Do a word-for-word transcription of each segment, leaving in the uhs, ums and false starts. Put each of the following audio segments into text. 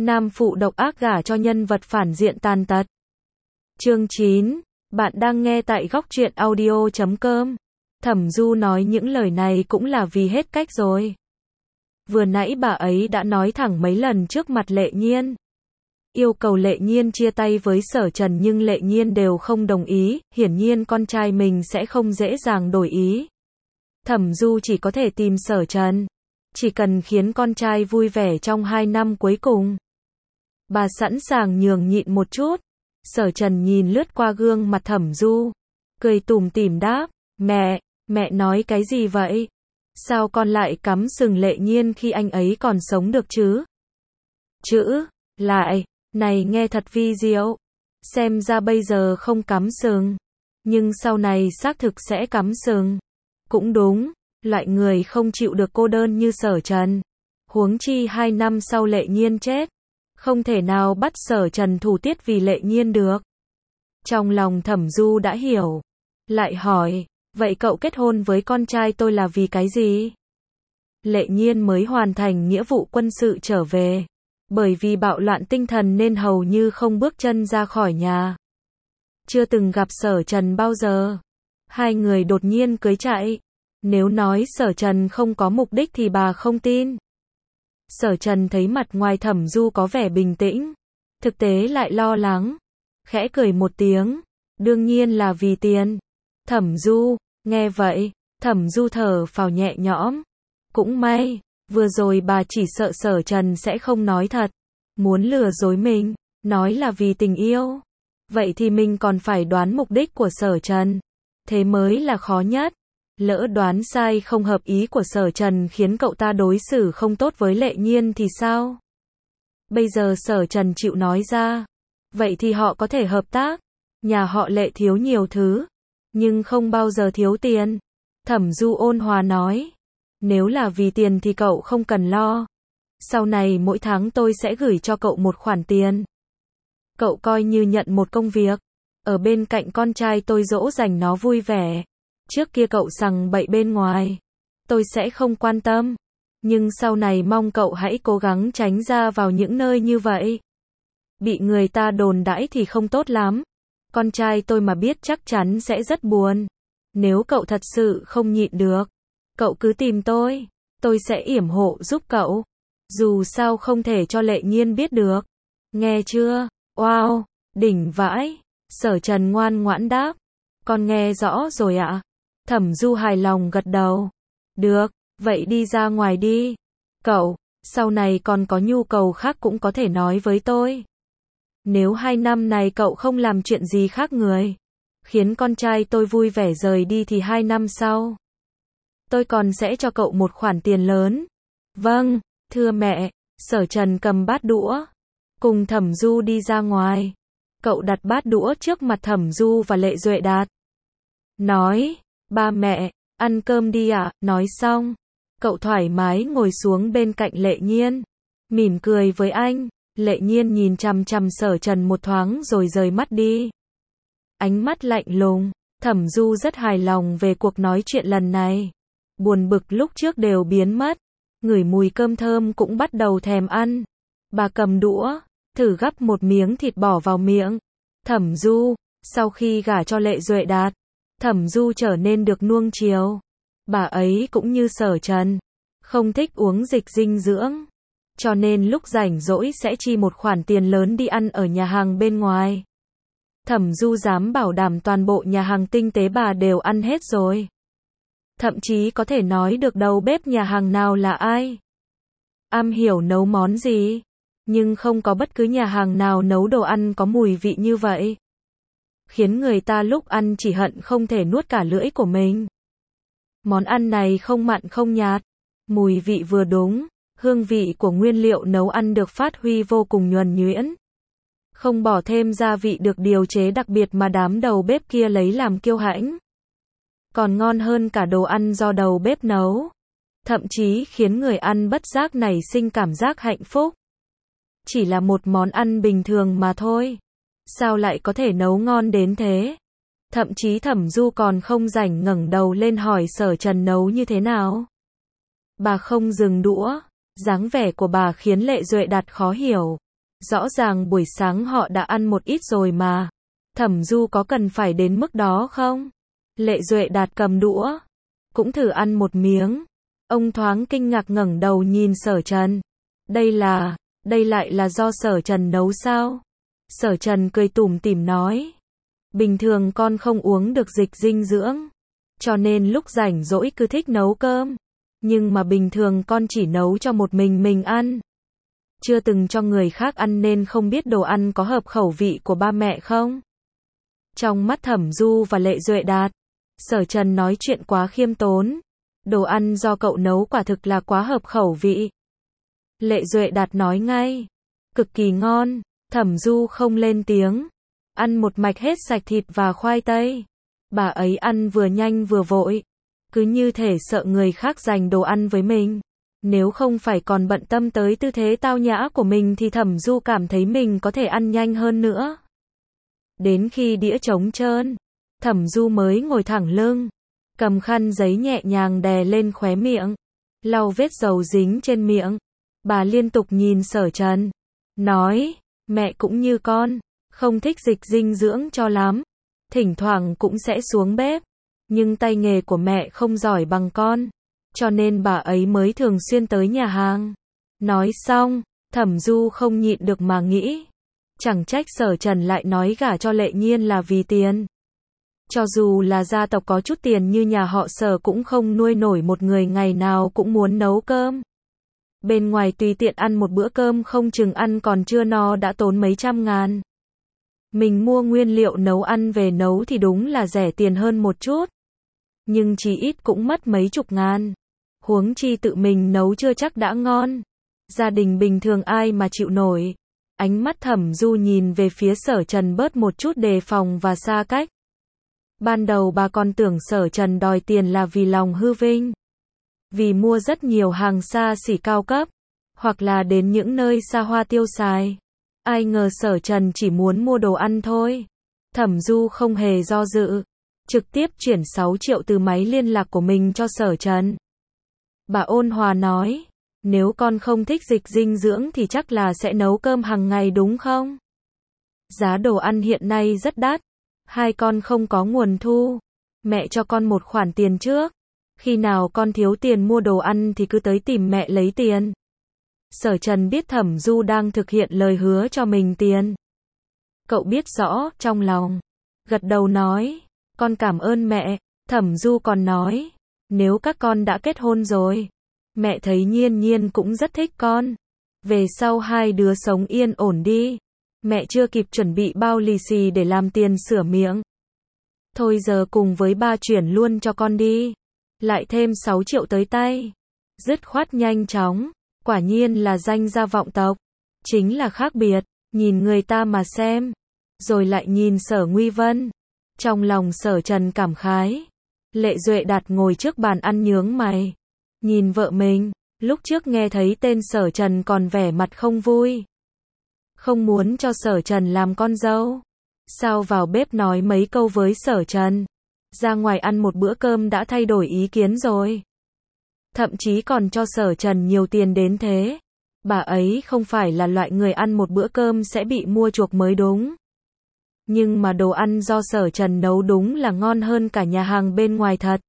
Nam phụ độc ác gả cho nhân vật phản diện tàn tật. Chương chín. Bạn đang nghe tại góc truyện audio chấm com. Thẩm Du nói những lời này cũng là vì hết cách rồi. Vừa nãy bà ấy đã nói thẳng mấy lần trước mặt Lệ Nhiên. Yêu cầu Lệ Nhiên chia tay với Sở Trần nhưng Lệ Nhiên đều không đồng ý, hiển nhiên con trai mình sẽ không dễ dàng đổi ý. Thẩm Du chỉ có thể tìm Sở Trần. Chỉ cần khiến con trai vui vẻ trong hai năm cuối cùng. Bà sẵn sàng nhường nhịn một chút. Sở Trần nhìn lướt qua gương mặt Thẩm Du. Cười tủm tỉm đáp, mẹ, mẹ nói cái gì vậy? Sao con lại cắm sừng Lệ Nhiên khi anh ấy còn sống được chứ? Chữ, lại, này nghe thật vi diệu. Xem ra bây giờ không cắm sừng. Nhưng sau này xác thực sẽ cắm sừng. Cũng đúng, loại người không chịu được cô đơn như Sở Trần. Huống chi hai năm sau Lệ Nhiên chết. Không thể nào bắt Sở Trần thủ tiết vì Lệ Nhiên được. Trong lòng Thẩm Du đã hiểu. Lại hỏi, vậy cậu kết hôn với con trai tôi là vì cái gì? Lệ Nhiên mới hoàn thành nghĩa vụ quân sự trở về. Bởi vì bạo loạn tinh thần nên hầu như không bước chân ra khỏi nhà. Chưa từng gặp Sở Trần bao giờ. Hai người đột nhiên cưới chạy. Nếu nói Sở Trần không có mục đích thì bà không tin. Sở Trần thấy mặt ngoài Thẩm Du có vẻ bình tĩnh. Thực tế lại lo lắng. Khẽ cười một tiếng. Đương nhiên là vì tiền. Thẩm Du, nghe vậy, Thẩm Du thở phào nhẹ nhõm. Cũng may, vừa rồi bà chỉ sợ Sở Trần sẽ không nói thật. Muốn lừa dối mình, nói là vì tình yêu. Vậy thì mình còn phải đoán mục đích của Sở Trần. Thế mới là khó nhất. Lỡ đoán sai không hợp ý của Sở Trần khiến cậu ta đối xử không tốt với Lệ Nhiên thì sao? Bây giờ Sở Trần chịu nói ra. Vậy thì họ có thể hợp tác. Nhà họ Lệ thiếu nhiều thứ. Nhưng không bao giờ thiếu tiền. Thẩm Du ôn hòa nói. Nếu là vì tiền thì cậu không cần lo. Sau này mỗi tháng tôi sẽ gửi cho cậu một khoản tiền. Cậu coi như nhận một công việc. Ở bên cạnh con trai tôi dỗ dành nó vui vẻ. Trước kia cậu sằng bậy bên ngoài. Tôi sẽ không quan tâm. Nhưng sau này mong cậu hãy cố gắng tránh ra vào những nơi như vậy. Bị người ta đồn đãi thì không tốt lắm. Con trai tôi mà biết chắc chắn sẽ rất buồn. Nếu cậu thật sự không nhịn được, cậu cứ tìm tôi. Tôi sẽ yểm hộ giúp cậu. Dù sao không thể cho Lệ Nhiên biết được. Nghe chưa? Wow, đỉnh vãi. Sở Trần ngoan ngoãn đáp. Con nghe rõ rồi ạ. Thẩm Du hài lòng gật đầu. Được, vậy đi ra ngoài đi. Cậu, sau này còn có nhu cầu khác cũng có thể nói với tôi. Nếu hai năm này cậu không làm chuyện gì khác người, khiến con trai tôi vui vẻ rời đi thì hai năm sau, tôi còn sẽ cho cậu một khoản tiền lớn. Vâng, thưa mẹ. Sở Trần cầm bát đũa, cùng Thẩm Du đi ra ngoài. Cậu đặt bát đũa trước mặt Thẩm Du và Lệ Duệ Đạt. Nói, ba mẹ, ăn cơm đi ạ. Nói xong, cậu thoải mái ngồi xuống bên cạnh Lệ Nhiên. Mỉm cười với anh. Lệ Nhiên nhìn chằm chằm Sở Trần một thoáng rồi rời mắt đi. Ánh mắt lạnh lùng. Thẩm Du rất hài lòng về cuộc nói chuyện lần này. Buồn bực lúc trước đều biến mất. Ngửi mùi cơm thơm cũng bắt đầu thèm ăn. Bà cầm đũa, thử gắp một miếng thịt bỏ vào miệng. Thẩm Du, sau khi gả cho Lệ Duệ Đạt, Thẩm Du trở nên được nuông chiều. Bà ấy cũng như Sở Trần, không thích uống dịch dinh dưỡng. Cho nên lúc rảnh rỗi sẽ chi một khoản tiền lớn đi ăn ở nhà hàng bên ngoài. Thẩm Du dám bảo đảm toàn bộ nhà hàng tinh tế bà đều ăn hết rồi. Thậm chí có thể nói được đầu bếp nhà hàng nào là ai, am hiểu nấu món gì. Nhưng không có bất cứ nhà hàng nào nấu đồ ăn có mùi vị như vậy. Khiến người ta lúc ăn chỉ hận không thể nuốt cả lưỡi của mình. Món ăn này không mặn không nhạt. Mùi vị vừa đúng. Hương vị của nguyên liệu nấu ăn được phát huy vô cùng nhuần nhuyễn. Không bỏ thêm gia vị được điều chế đặc biệt mà đám đầu bếp kia lấy làm kiêu hãnh. Còn ngon hơn cả đồ ăn do đầu bếp nấu. Thậm chí khiến người ăn bất giác nảy sinh cảm giác hạnh phúc. Chỉ là một món ăn bình thường mà thôi. Sao lại có thể nấu ngon đến thế? Thậm chí Thẩm Du còn không rảnh ngẩng đầu lên hỏi Sở Trần nấu như thế nào. Bà không dừng đũa. Dáng vẻ của bà khiến Lệ Duệ Đạt khó hiểu. Rõ ràng buổi sáng họ đã ăn một ít rồi mà. Thẩm Du có cần phải đến mức đó không? Lệ Duệ Đạt cầm đũa, cũng thử ăn một miếng. Ông thoáng kinh ngạc ngẩng đầu nhìn Sở Trần. Đây là, đây lại là do Sở Trần nấu sao? Sở Trần cười tủm tỉm nói. Bình thường con không uống được dịch dinh dưỡng, cho nên lúc rảnh rỗi cứ thích nấu cơm. Nhưng mà bình thường con chỉ nấu cho một mình mình ăn. Chưa từng cho người khác ăn nên không biết đồ ăn có hợp khẩu vị của ba mẹ không? Trong mắt Thẩm Du và Lệ Duệ Đạt, Sở Trần nói chuyện quá khiêm tốn. Đồ ăn do cậu nấu quả thực là quá hợp khẩu vị. Lệ Duệ Đạt nói ngay. Cực kỳ ngon. Thẩm Du không lên tiếng. Ăn một mạch hết sạch thịt và khoai tây. Bà ấy ăn vừa nhanh vừa vội. Cứ như thể sợ người khác giành đồ ăn với mình. Nếu không phải còn bận tâm tới tư thế tao nhã của mình thì Thẩm Du cảm thấy mình có thể ăn nhanh hơn nữa. Đến khi đĩa trống trơn, Thẩm Du mới ngồi thẳng lưng, cầm khăn giấy nhẹ nhàng đè lên khóe miệng, lau vết dầu dính trên miệng. Bà liên tục nhìn Sở Trần, nói, mẹ cũng như con, không thích dịch dinh dưỡng cho lắm, thỉnh thoảng cũng sẽ xuống bếp, nhưng tay nghề của mẹ không giỏi bằng con, cho nên bà ấy mới thường xuyên tới nhà hàng. Nói xong, Thẩm Du không nhịn được mà nghĩ, chẳng trách Sở Trần lại nói gả cho Lệ Nhiên là vì tiền. Cho dù là gia tộc có chút tiền như nhà họ Sở cũng không nuôi nổi một người ngày nào cũng muốn nấu cơm. Bên ngoài tùy tiện ăn một bữa cơm không chừng ăn còn chưa no đã tốn mấy trăm ngàn. Mình mua nguyên liệu nấu ăn về nấu thì đúng là rẻ tiền hơn một chút, nhưng chỉ ít cũng mất mấy chục ngàn. Huống chi tự mình nấu chưa chắc đã ngon. Gia đình bình thường ai mà chịu nổi. Ánh mắt Thẩm Du nhìn về phía Sở Trần bớt một chút đề phòng và xa cách. Ban đầu bà còn tưởng Sở Trần đòi tiền là vì lòng hư vinh, vì mua rất nhiều hàng xa xỉ cao cấp, hoặc là đến những nơi xa hoa tiêu xài. Ai ngờ Sở Trần chỉ muốn mua đồ ăn thôi. Thẩm Du không hề do dự, trực tiếp chuyển sáu triệu từ máy liên lạc của mình cho Sở Trần. Bà ôn hòa nói, nếu con không thích dịch dinh dưỡng thì chắc là sẽ nấu cơm hàng ngày đúng không? Giá đồ ăn hiện nay rất đắt, hai con không có nguồn thu, mẹ cho con một khoản tiền trước, khi nào con thiếu tiền mua đồ ăn thì cứ tới tìm mẹ lấy tiền. Sở Trần biết Thẩm Du đang thực hiện lời hứa cho mình tiền. Cậu biết rõ, trong lòng, gật đầu nói, con cảm ơn mẹ. Thẩm Du còn nói, nếu các con đã kết hôn rồi, mẹ thấy Nhiên Nhiên cũng rất thích con. Về sau hai đứa sống yên ổn đi. Mẹ chưa kịp chuẩn bị bao lì xì để làm tiền sửa miệng. Thôi giờ cùng với ba chuyển luôn cho con đi. Lại thêm sáu triệu tới tay. Dứt khoát nhanh chóng. Quả nhiên là danh gia vọng tộc. Chính là khác biệt. Nhìn người ta mà xem. Rồi lại nhìn Sở Nguy Vân. Trong lòng Sở Trần cảm khái. Lệ Duệ Đạt ngồi trước bàn ăn nhướng mày. Nhìn vợ mình. Lúc trước nghe thấy tên Sở Trần còn vẻ mặt không vui. Không muốn cho Sở Trần làm con dâu. Sao vào bếp nói mấy câu với Sở Trần. Ra ngoài ăn một bữa cơm đã thay đổi ý kiến rồi. Thậm chí còn cho Sở Trần nhiều tiền đến thế. Bà ấy không phải là loại người ăn một bữa cơm sẽ bị mua chuộc mới đúng. Nhưng mà đồ ăn do Sở Trần nấu đúng là ngon hơn cả nhà hàng bên ngoài thật.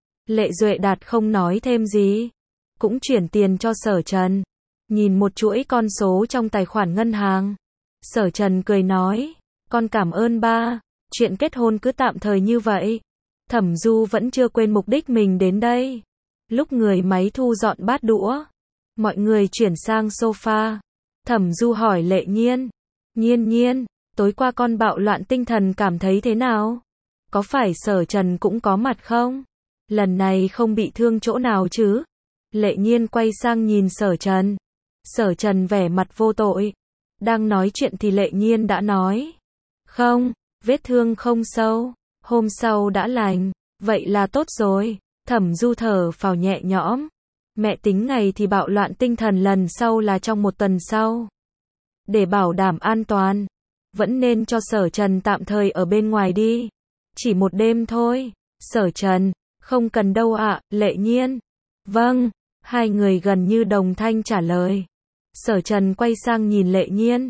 Lệ Duệ Đạt không nói thêm gì. Cũng chuyển tiền cho Sở Trần. Nhìn một chuỗi con số trong tài khoản ngân hàng. Sở Trần cười nói. Con cảm ơn ba. Chuyện kết hôn cứ tạm thời như vậy. Thẩm Du vẫn chưa quên mục đích mình đến đây. Lúc người máy thu dọn bát đũa, mọi người chuyển sang sofa. Thẩm Du hỏi Lệ Nhiên. Nhiên Nhiên, tối qua con bạo loạn tinh thần cảm thấy thế nào? Có phải Sở Trần cũng có mặt không? Lần này không bị thương chỗ nào chứ? Lệ Nhiên quay sang nhìn Sở Trần. Sở Trần vẻ mặt vô tội. Đang nói chuyện thì Lệ Nhiên đã nói. Không, vết thương không sâu. Hôm sau đã lành. Vậy là tốt rồi. Thẩm Du thở phào nhẹ nhõm. Mẹ tính ngày thì bạo loạn tinh thần lần sau là trong một tuần sau. Để bảo đảm an toàn, vẫn nên cho Sở Trần tạm thời ở bên ngoài đi. Chỉ một đêm thôi. Sở Trần, không cần đâu ạ. Lệ Nhiên. Vâng. Hai người gần như đồng thanh trả lời. Sở Trần quay sang nhìn Lệ Nhiên.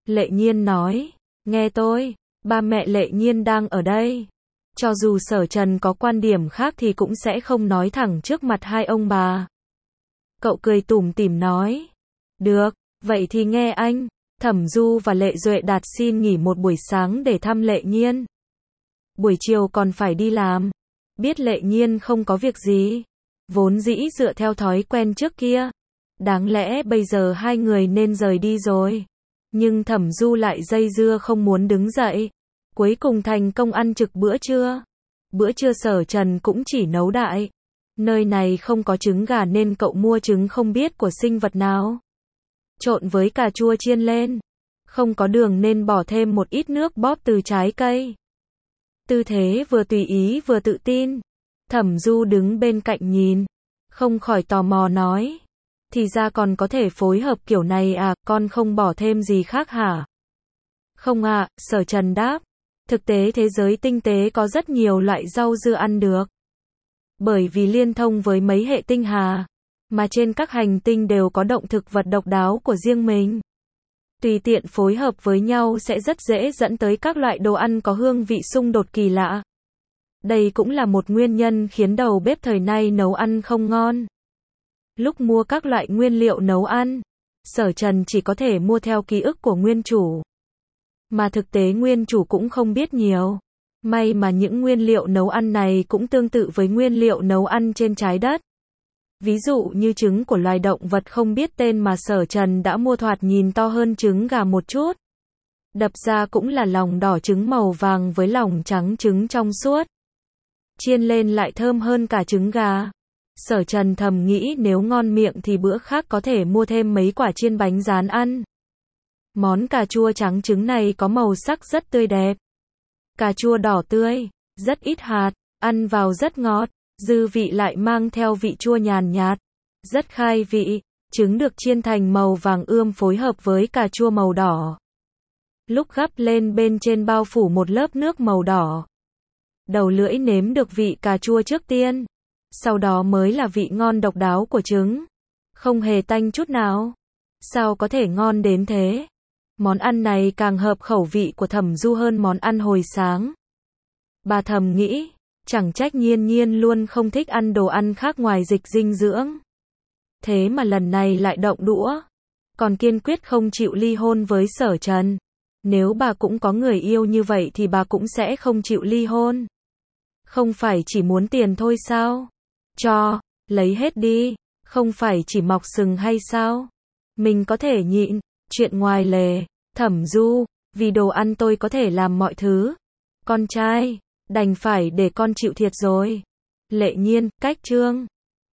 Lệ Nhiên nói, nghe tôi, ba mẹ Lệ Nhiên đang ở đây. Cho dù Sở Trần có quan điểm khác thì cũng sẽ không nói thẳng trước mặt hai ông bà. Cậu cười tủm tỉm nói, được, vậy thì nghe anh. Thẩm Du và Lệ Duệ Đạt xin nghỉ một buổi sáng để thăm Lệ Nhiên. Buổi chiều còn phải đi làm. Biết Lệ Nhiên không có việc gì, vốn dĩ dựa theo thói quen trước kia, đáng lẽ bây giờ hai người nên rời đi rồi. Nhưng Thẩm Du lại dây dưa không muốn đứng dậy. Cuối cùng thành công ăn trực bữa trưa. Bữa trưa Sở Trần cũng chỉ nấu đại. Nơi này không có trứng gà nên cậu mua trứng không biết của sinh vật nào. Trộn với cà chua chiên lên. Không có đường nên bỏ thêm một ít nước bóp từ trái cây. Tư thế vừa tùy ý vừa tự tin. Thẩm Du đứng bên cạnh nhìn, không khỏi tò mò nói, thì ra còn có thể phối hợp kiểu này à, con không bỏ thêm gì khác hả? Không ạ, à, Sở Trần đáp, thực tế thế giới tinh tế có rất nhiều loại rau dưa ăn được. Bởi vì liên thông với mấy hệ tinh hà, mà trên các hành tinh đều có động thực vật độc đáo của riêng mình. Tùy tiện phối hợp với nhau sẽ rất dễ dẫn tới các loại đồ ăn có hương vị xung đột kỳ lạ. Đây cũng là một nguyên nhân khiến đầu bếp thời nay nấu ăn không ngon. Lúc mua các loại nguyên liệu nấu ăn, Sở Trần chỉ có thể mua theo ký ức của nguyên chủ. Mà thực tế nguyên chủ cũng không biết nhiều. May mà những nguyên liệu nấu ăn này cũng tương tự với nguyên liệu nấu ăn trên trái đất. Ví dụ như trứng của loài động vật không biết tên mà Sở Trần đã mua thoạt nhìn to hơn trứng gà một chút. Đập ra cũng là lòng đỏ trứng màu vàng với lòng trắng trứng trong suốt. Chiên lên lại thơm hơn cả trứng gà. Sở Trần thầm nghĩ nếu ngon miệng thì bữa khác có thể mua thêm mấy quả chiên bánh rán ăn. Món cà chua trắng trứng này có màu sắc rất tươi đẹp. Cà chua đỏ tươi, rất ít hạt, ăn vào rất ngọt, dư vị lại mang theo vị chua nhàn nhạt, rất khai vị. Trứng được chiên thành màu vàng ươm phối hợp với cà chua màu đỏ. Lúc gắp lên bên trên bao phủ một lớp nước màu đỏ. Đầu lưỡi nếm được vị cà chua trước tiên, sau đó mới là vị ngon độc đáo của trứng. Không hề tanh chút nào. Sao có thể ngon đến thế? Món ăn này càng hợp khẩu vị của Thẩm Du hơn món ăn hồi sáng. Bà thầm nghĩ, chẳng trách Nhiên Nhiên luôn không thích ăn đồ ăn khác ngoài dịch dinh dưỡng. Thế mà lần này lại động đũa. Còn kiên quyết không chịu ly hôn với Sở Trần. Nếu bà cũng có người yêu như vậy thì bà cũng sẽ không chịu ly hôn. Không phải chỉ muốn tiền thôi sao? Cho, lấy hết đi. Không phải chỉ mọc sừng hay sao? Mình có thể nhịn. Chuyện ngoài lề. Thẩm Du, vì đồ ăn tôi có thể làm mọi thứ. Con trai, đành phải để con chịu thiệt rồi. Lệ Nhiên, cách chương.